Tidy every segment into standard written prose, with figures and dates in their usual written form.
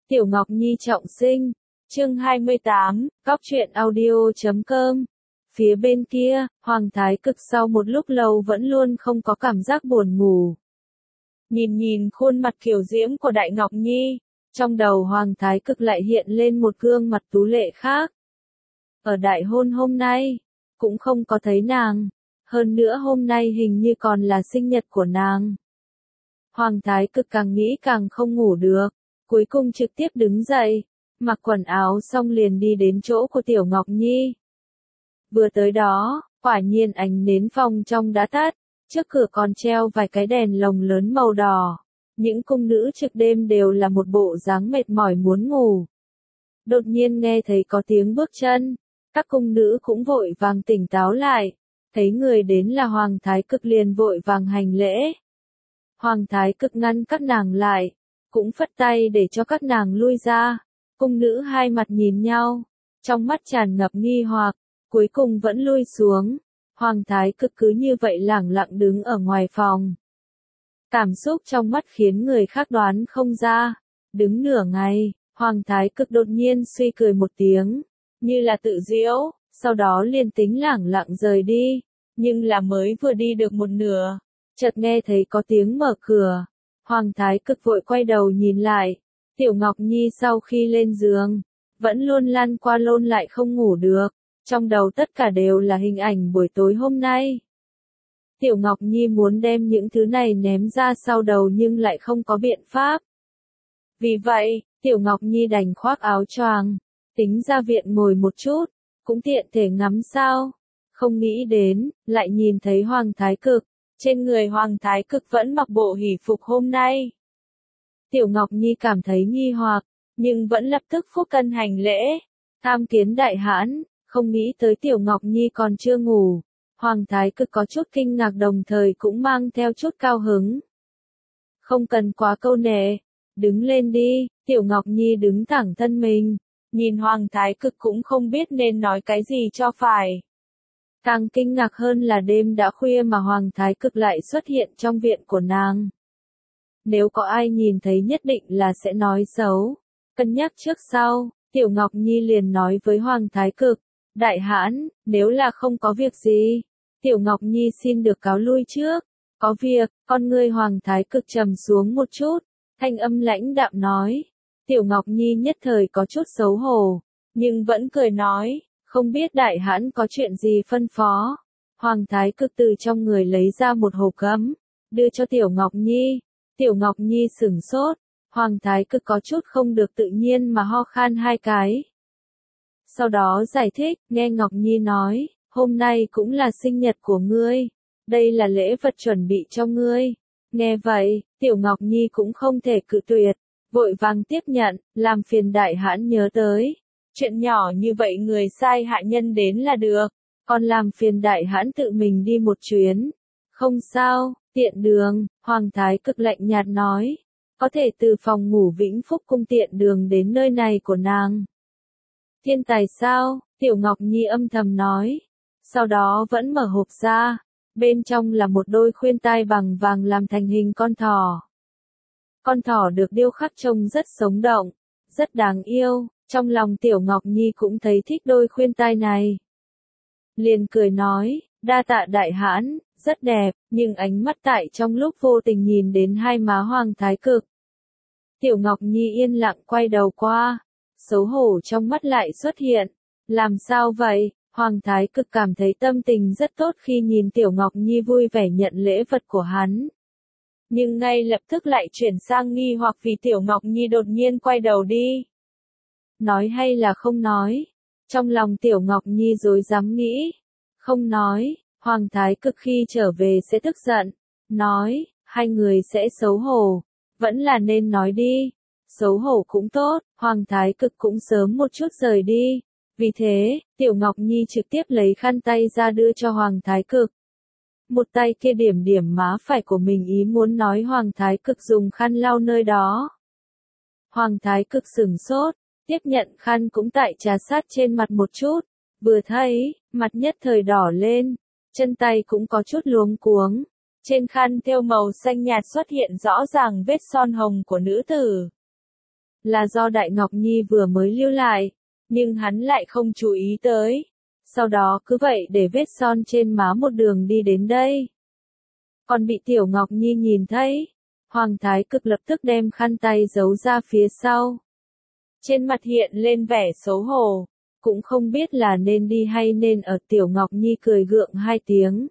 Tiểu Ngọc Nhi trọng sinh, chương 28, Cóc truyện audio.com. Phía bên kia, Hoàng Thái Cực sau một lúc lâu vẫn luôn không có cảm giác buồn ngủ. Nhìn khuôn mặt kiều diễm của Đại Ngọc Nhi, trong đầu Hoàng Thái Cực lại hiện lên một gương mặt tú lệ khác. Ở đại hôn hôm nay, cũng không có thấy nàng, hơn nữa hôm nay hình như còn là sinh nhật của nàng. Hoàng Thái Cực càng nghĩ càng không ngủ được, cuối cùng trực tiếp đứng dậy, mặc quần áo xong liền đi đến chỗ của Tiểu Ngọc Nhi. Vừa tới đó, quả nhiên ánh nến phòng trong đã tắt, trước cửa còn treo vài cái đèn lồng lớn màu đỏ. Những cung nữ trực đêm đều là một bộ dáng mệt mỏi muốn ngủ. Đột nhiên nghe thấy có tiếng bước chân, các cung nữ cũng vội vàng tỉnh táo lại, thấy người đến là Hoàng Thái Cực liền vội vàng hành lễ. Hoàng Thái Cực ngăn các nàng lại, cũng phất tay để cho các nàng lui ra. Cung nữ hai mặt nhìn nhau, trong mắt tràn ngập nghi hoặc, cuối cùng vẫn lui xuống. Hoàng Thái Cực cứ như vậy lẳng lặng đứng ở ngoài phòng. Cảm xúc trong mắt khiến người khác đoán không ra. Đứng nửa ngày, Hoàng Thái Cực đột nhiên suy cười một tiếng, như là tự giễu, sau đó liền tính lẳng lặng rời đi. Nhưng là mới vừa đi được một nửa, chợt nghe thấy có tiếng mở cửa. Hoàng Thái Cực vội quay đầu nhìn lại. Tiểu Ngọc Nhi sau khi lên giường, vẫn luôn lăn qua lộn lại không ngủ được. Trong đầu tất cả đều là hình ảnh buổi tối hôm nay. Tiểu Ngọc Nhi muốn đem những thứ này ném ra sau đầu nhưng lại không có biện pháp. Vì vậy, Tiểu Ngọc Nhi đành khoác áo choàng, tính ra viện ngồi một chút, cũng tiện thể ngắm sao. Không nghĩ đến, lại nhìn thấy Hoàng Thái Cực, trên người Hoàng Thái Cực vẫn mặc bộ hỷ phục hôm nay. Tiểu Ngọc Nhi cảm thấy nghi hoặc, nhưng vẫn lập tức phúc cân hành lễ, tham kiến đại hãn. Không nghĩ tới Tiểu Ngọc Nhi còn chưa ngủ. Hoàng Thái Cực có chút kinh ngạc đồng thời cũng mang theo chút cao hứng. Không cần quá câu nệ, đứng lên đi. Tiểu Ngọc Nhi đứng thẳng thân mình, nhìn Hoàng Thái Cực cũng không biết nên nói cái gì cho phải. Càng kinh ngạc hơn là đêm đã khuya mà Hoàng Thái Cực lại xuất hiện trong viện của nàng. Nếu có ai nhìn thấy nhất định là sẽ nói xấu. Cân nhắc trước sau, Tiểu Ngọc Nhi liền nói với Hoàng Thái Cực, đại hãn, nếu là không có việc gì, Tiểu Ngọc Nhi xin được cáo lui trước. Có việc, con ngươi Hoàng Thái Cực trầm xuống một chút, thanh âm lãnh đạm nói. Tiểu Ngọc Nhi nhất thời có chút xấu hổ, nhưng vẫn cười nói, không biết đại hãn có chuyện gì phân phó. Hoàng Thái Cực từ trong người lấy ra một hộp gấm, đưa cho Tiểu Ngọc Nhi. Tiểu Ngọc Nhi sửng sốt, Hoàng Thái Cực có chút không được tự nhiên mà ho khan hai cái. Sau đó giải thích, nghe Ngọc Nhi nói, hôm nay cũng là sinh nhật của ngươi, đây là lễ vật chuẩn bị cho ngươi. Nghe vậy, Tiểu Ngọc Nhi cũng không thể cự tuyệt, vội vàng tiếp nhận, làm phiền đại hãn nhớ tới. Chuyện nhỏ như vậy người sai hạ nhân đến là được, còn làm phiền đại hãn tự mình đi một chuyến. Không sao, tiện đường, Hoàng Thái Cực lạnh nhạt nói, có thể từ phòng ngủ Vĩnh Phúc cung tiện đường đến nơi này của nàng. Thiên tài sao? Tiểu Ngọc Nhi âm thầm nói. Sau đó vẫn mở hộp ra. Bên trong là một đôi khuyên tai bằng vàng làm thành hình con thỏ. Con thỏ được điêu khắc trông rất sống động, rất đáng yêu. Trong lòng Tiểu Ngọc Nhi cũng thấy thích đôi khuyên tai này. Liền cười nói, đa tạ đại hãn, rất đẹp, nhưng ánh mắt tại trong lúc vô tình nhìn đến hai má Hoàng Thái Cực. Tiểu Ngọc Nhi yên lặng quay đầu qua. Xấu hổ trong mắt lại xuất hiện. Làm sao vậy? Hoàng Thái Cực cảm thấy tâm tình rất tốt khi nhìn Tiểu Ngọc Nhi vui vẻ nhận lễ vật của hắn. Nhưng ngay lập tức lại chuyển sang nghi hoặc vì Tiểu Ngọc Nhi đột nhiên quay đầu đi. Nói hay là không nói? Trong lòng Tiểu Ngọc Nhi rối rắm nghĩ. Không nói, Hoàng Thái Cực khi trở về sẽ tức giận. Nói, hai người sẽ xấu hổ. Vẫn là nên nói đi. Xấu hổ cũng tốt, Hoàng Thái Cực cũng sớm một chút rời đi. Vì thế, Tiểu Ngọc Nhi trực tiếp lấy khăn tay ra đưa cho Hoàng Thái Cực. Một tay kia điểm điểm má phải của mình ý muốn nói Hoàng Thái Cực dùng khăn lau nơi đó. Hoàng Thái Cực sửng sốt, tiếp nhận khăn cũng tại trà sát trên mặt một chút. Vừa thấy, mặt nhất thời đỏ lên, chân tay cũng có chút luống cuống. Trên khăn thêu màu xanh nhạt xuất hiện rõ ràng vết son hồng của nữ tử. là do Đại Ngọc Nhi vừa mới lưu lại, nhưng hắn lại không chú ý tới. Sau đó cứ vậy để vết son trên má một đường đi đến đây. Còn bị Tiểu Ngọc Nhi nhìn thấy, Hoàng Thái Cực lập tức đem khăn tay giấu ra phía sau. Trên mặt hiện lên vẻ xấu hổ, cũng không biết là nên đi hay nên ở. Tiểu Ngọc Nhi cười gượng hai tiếng.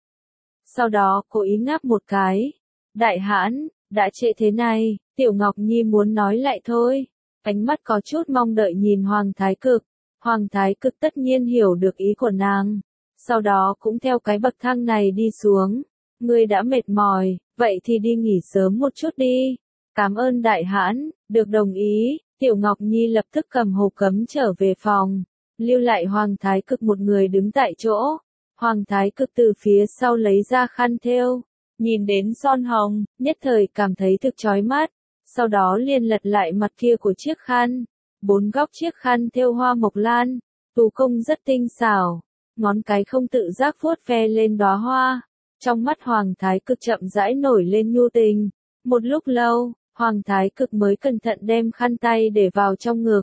Sau đó cố ý ngáp một cái. Đại hãn, đã trễ thế này, Tiểu Ngọc Nhi muốn nói lại thôi. Ánh mắt có chút mong đợi nhìn Hoàng Thái Cực. Hoàng Thái Cực tất nhiên hiểu được ý của nàng. Sau đó cũng theo cái bậc thang này đi xuống. Ngươi đã mệt mỏi, vậy thì đi nghỉ sớm một chút đi. Cảm ơn đại hãn, được đồng ý. Tiểu Ngọc Nhi lập tức cầm hộp cấm trở về phòng. Lưu lại Hoàng Thái Cực một người đứng tại chỗ. Hoàng Thái Cực từ phía sau lấy ra khăn thêu. Nhìn đến son hồng, nhất thời cảm thấy thực chói mắt. Sau đó liền lật lại mặt kia của chiếc khăn. 4 góc chiếc khăn thêu hoa mộc lan, thủ công rất tinh xảo. Ngón cái không tự giác vuốt ve lên đóa hoa. Trong mắt Hoàng Thái Cực chậm rãi nổi lên nhu tình. Một lúc lâu, Hoàng Thái Cực mới cẩn thận đem khăn tay để vào trong ngực.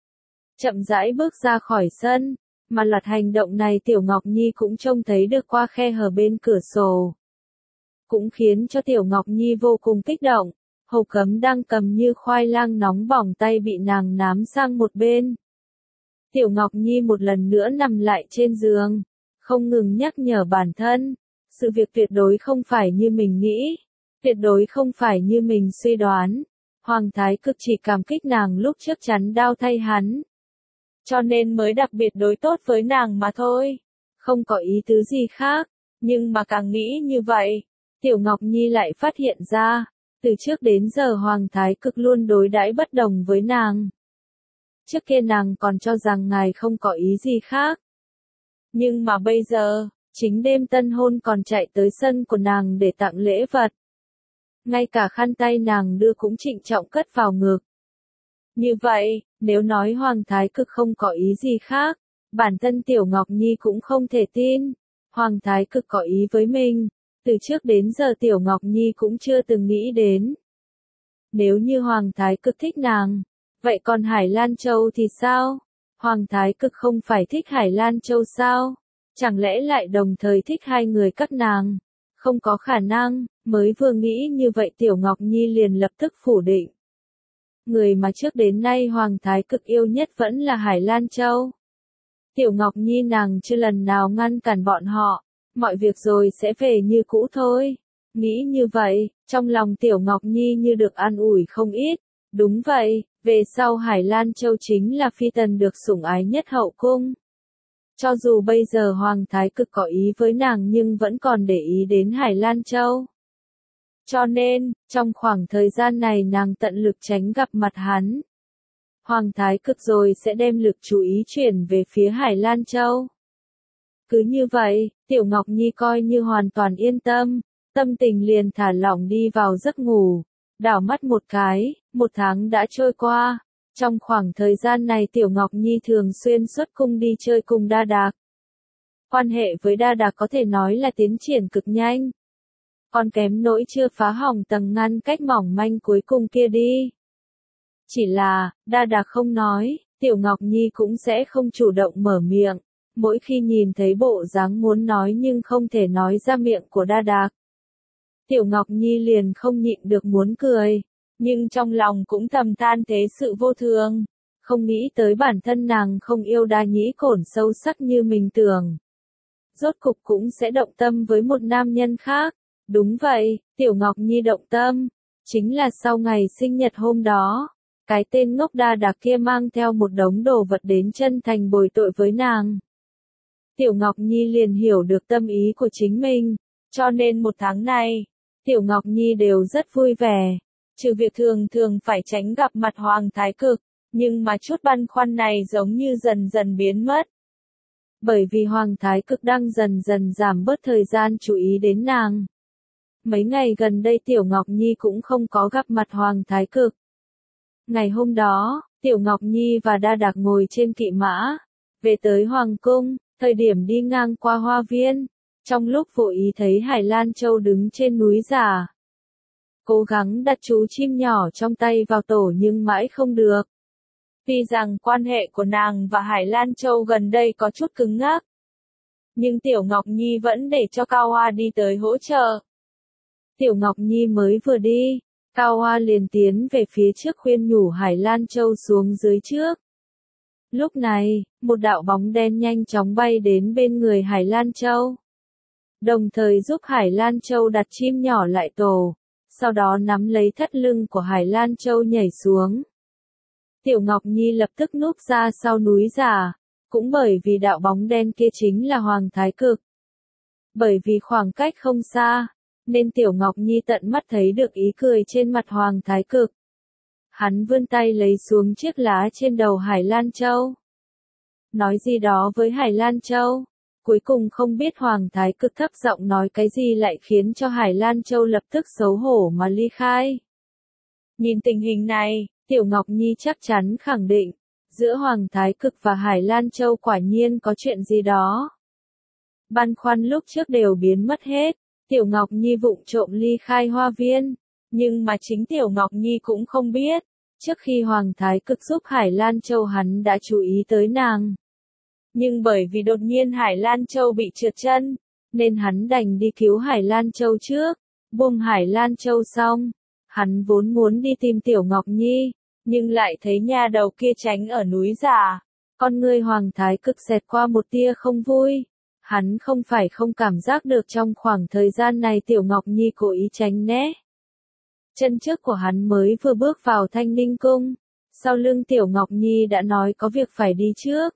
Chậm rãi bước ra khỏi sân, mà loạt hành động này Tiểu Ngọc Nhi cũng trông thấy được qua khe hở bên cửa sổ. Cũng khiến cho Tiểu Ngọc Nhi vô cùng kích động. Hộp cấm đang cầm như khoai lang nóng bỏng tay bị nàng ném sang một bên. Tiểu Ngọc Nhi một lần nữa nằm lại trên giường, không ngừng nhắc nhở bản thân. Sự việc tuyệt đối không phải như mình nghĩ, tuyệt đối không phải như mình suy đoán. Hoàng Thái Cực chỉ cảm kích nàng lúc trước chắn đau thay hắn. Cho nên mới đặc biệt đối tốt với nàng mà thôi. Không có ý tứ gì khác, nhưng mà càng nghĩ như vậy, Tiểu Ngọc Nhi lại phát hiện ra. Từ trước đến giờ Hoàng Thái Cực luôn đối đãi bất đồng với nàng. Trước kia nàng còn cho rằng ngài không có ý gì khác. Nhưng mà bây giờ, chính đêm tân hôn còn chạy tới sân của nàng để tặng lễ vật. Ngay cả khăn tay nàng đưa cũng trịnh trọng cất vào ngực. Như vậy, nếu nói Hoàng Thái Cực không có ý gì khác, bản thân Tiểu Ngọc Nhi cũng không thể tin. Hoàng Thái Cực có ý với mình. Từ trước đến giờ Tiểu Ngọc Nhi cũng chưa từng nghĩ đến. Nếu như Hoàng Thái Cực thích nàng, vậy còn Hải Lan Châu thì sao? Hoàng Thái Cực không phải thích Hải Lan Châu sao? Chẳng lẽ lại đồng thời thích hai người các nàng? Không có khả năng, mới vừa nghĩ như vậy Tiểu Ngọc Nhi liền lập tức phủ định. Người mà trước đến nay Hoàng Thái Cực yêu nhất vẫn là Hải Lan Châu. Tiểu Ngọc Nhi nàng chưa lần nào ngăn cản bọn họ. Mọi việc rồi sẽ về như cũ thôi. Nghĩ như vậy, trong lòng Tiểu Ngọc Nhi như được an ủi không ít. Đúng vậy, về sau Hải Lan Châu chính là phi tần được sủng ái nhất hậu cung. Cho dù bây giờ Hoàng Thái Cực có ý với nàng nhưng vẫn còn để ý đến Hải Lan Châu. Cho nên, trong khoảng thời gian này nàng tận lực tránh gặp mặt hắn. Hoàng Thái Cực rồi sẽ đem lực chú ý chuyển về phía Hải Lan Châu. Cứ như vậy, Tiểu Ngọc Nhi coi như hoàn toàn yên tâm, tâm tình liền thả lỏng đi vào giấc ngủ. Đảo mắt một cái, 1 tháng đã trôi qua. Trong khoảng thời gian này Tiểu Ngọc Nhi thường xuyên xuất cung đi chơi cùng Đa Đạc. Quan hệ với Đa Đạc có thể nói là tiến triển cực nhanh. Còn kém nỗi chưa phá hỏng tầng ngăn cách mỏng manh cuối cùng kia đi. Chỉ là, Đa Đạc không nói, Tiểu Ngọc Nhi cũng sẽ không chủ động mở miệng. Mỗi khi nhìn thấy bộ dáng muốn nói nhưng không thể nói ra miệng của Đa Đạc, Tiểu Ngọc Nhi liền không nhịn được muốn cười, nhưng trong lòng cũng thầm than thế sự vô thường, không nghĩ tới bản thân nàng không yêu Đa Nhĩ Cổn sâu sắc như mình tưởng. Rốt cục cũng sẽ động tâm với một nam nhân khác. Đúng vậy, Tiểu Ngọc Nhi động tâm, chính là sau ngày sinh nhật hôm đó. Cái tên ngốc Đa Đạc kia mang theo một đống đồ vật đến chân thành bồi tội với nàng. Tiểu Ngọc Nhi liền hiểu được tâm ý của chính mình, cho nên 1 tháng này, Tiểu Ngọc Nhi đều rất vui vẻ, trừ việc thường thường phải tránh gặp mặt Hoàng Thái Cực, nhưng mà chút băn khoăn này giống như dần dần biến mất. Bởi vì Hoàng Thái Cực đang dần dần giảm bớt thời gian chú ý đến nàng. Mấy ngày gần đây Tiểu Ngọc Nhi cũng không có gặp mặt Hoàng Thái Cực. Ngày hôm đó, Tiểu Ngọc Nhi và Đa Đạc ngồi trên kỵ mã, về tới Hoàng Cung. Thời điểm đi ngang qua hoa viên, trong lúc vô ý thấy Hải Lan Châu đứng trên núi giả. Cố gắng đặt chú chim nhỏ trong tay vào tổ nhưng mãi không được. Tuy rằng quan hệ của nàng và Hải Lan Châu gần đây có chút cứng ngắc, nhưng Tiểu Ngọc Nhi vẫn để cho Cao Hoa đi tới hỗ trợ. Tiểu Ngọc Nhi mới vừa đi, Cao Hoa liền tiến về phía trước khuyên nhủ Hải Lan Châu xuống dưới trước. Lúc này, một đạo bóng đen nhanh chóng bay đến bên người Hải Lan Châu, đồng thời giúp Hải Lan Châu đặt chim nhỏ lại tổ, sau đó nắm lấy thắt lưng của Hải Lan Châu nhảy xuống. Tiểu Ngọc Nhi lập tức núp ra sau núi giả, cũng bởi vì đạo bóng đen kia chính là Hoàng Thái Cực. Bởi vì khoảng cách không xa, nên Tiểu Ngọc Nhi tận mắt thấy được ý cười trên mặt Hoàng Thái Cực. Hắn vươn tay lấy xuống chiếc lá trên đầu Hải Lan Châu, nói gì đó với Hải Lan Châu. Cuối cùng không biết Hoàng Thái Cực thấp giọng nói cái gì lại khiến cho Hải Lan Châu lập tức xấu hổ mà ly khai. Nhìn tình hình này, Tiểu Ngọc Nhi chắc chắn khẳng định, giữa Hoàng Thái Cực và Hải Lan Châu quả nhiên có chuyện gì đó. Băn khoăn lúc trước đều biến mất hết, Tiểu Ngọc Nhi vụng trộm ly khai hoa viên, nhưng mà chính Tiểu Ngọc Nhi cũng không biết, trước khi Hoàng Thái Cực giúp Hải Lan Châu hắn đã chú ý tới nàng. Nhưng bởi vì đột nhiên Hải Lan Châu bị trượt chân, nên hắn đành đi cứu Hải Lan Châu trước, buông Hải Lan Châu xong, hắn vốn muốn đi tìm Tiểu Ngọc Nhi, nhưng lại thấy nha đầu kia tránh ở núi giả. Con ngươi Hoàng Thái Cực xẹt qua một tia không vui, hắn không phải không cảm giác được trong khoảng thời gian này Tiểu Ngọc Nhi cố ý tránh né. Chân trước của hắn mới vừa bước vào Thanh Ninh Cung, sau lưng Tiểu Ngọc Nhi đã nói có việc phải đi trước.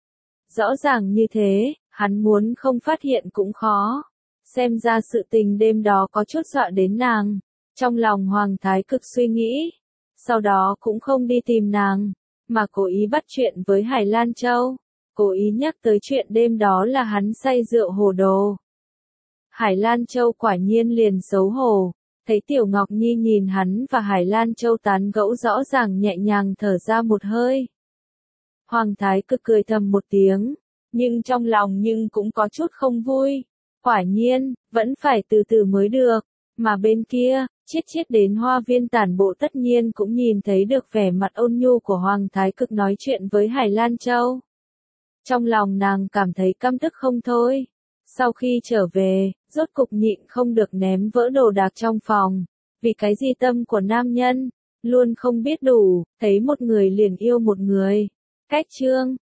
Rõ ràng như thế, hắn muốn không phát hiện cũng khó. Xem ra sự tình đêm đó có chút dọa đến nàng. Trong lòng Hoàng Thái Cực suy nghĩ. Sau đó cũng không đi tìm nàng, mà cố ý bắt chuyện với Hải Lan Châu. Cố ý nhắc tới chuyện đêm đó là hắn say rượu hồ đồ. Hải Lan Châu quả nhiên liền xấu hổ. Thấy Tiểu Ngọc Nhi nhìn hắn và Hải Lan Châu tán gẫu rõ ràng nhẹ nhàng thở ra một hơi. Hoàng Thái Cực cười thầm một tiếng, nhưng trong lòng cũng có chút không vui. Quả nhiên, vẫn phải từ từ mới được, mà bên kia, chết đến hoa viên tản bộ tất nhiên cũng nhìn thấy được vẻ mặt ôn nhu của Hoàng Thái Cực nói chuyện với Hải Lan Châu. Trong lòng nàng cảm thấy căm tức không thôi. Sau khi trở về, rốt cục nhịn không được ném vỡ đồ đạc trong phòng. Vì cái gì tâm của nam nhân, luôn không biết đủ, thấy một người liền yêu một người. Cách chương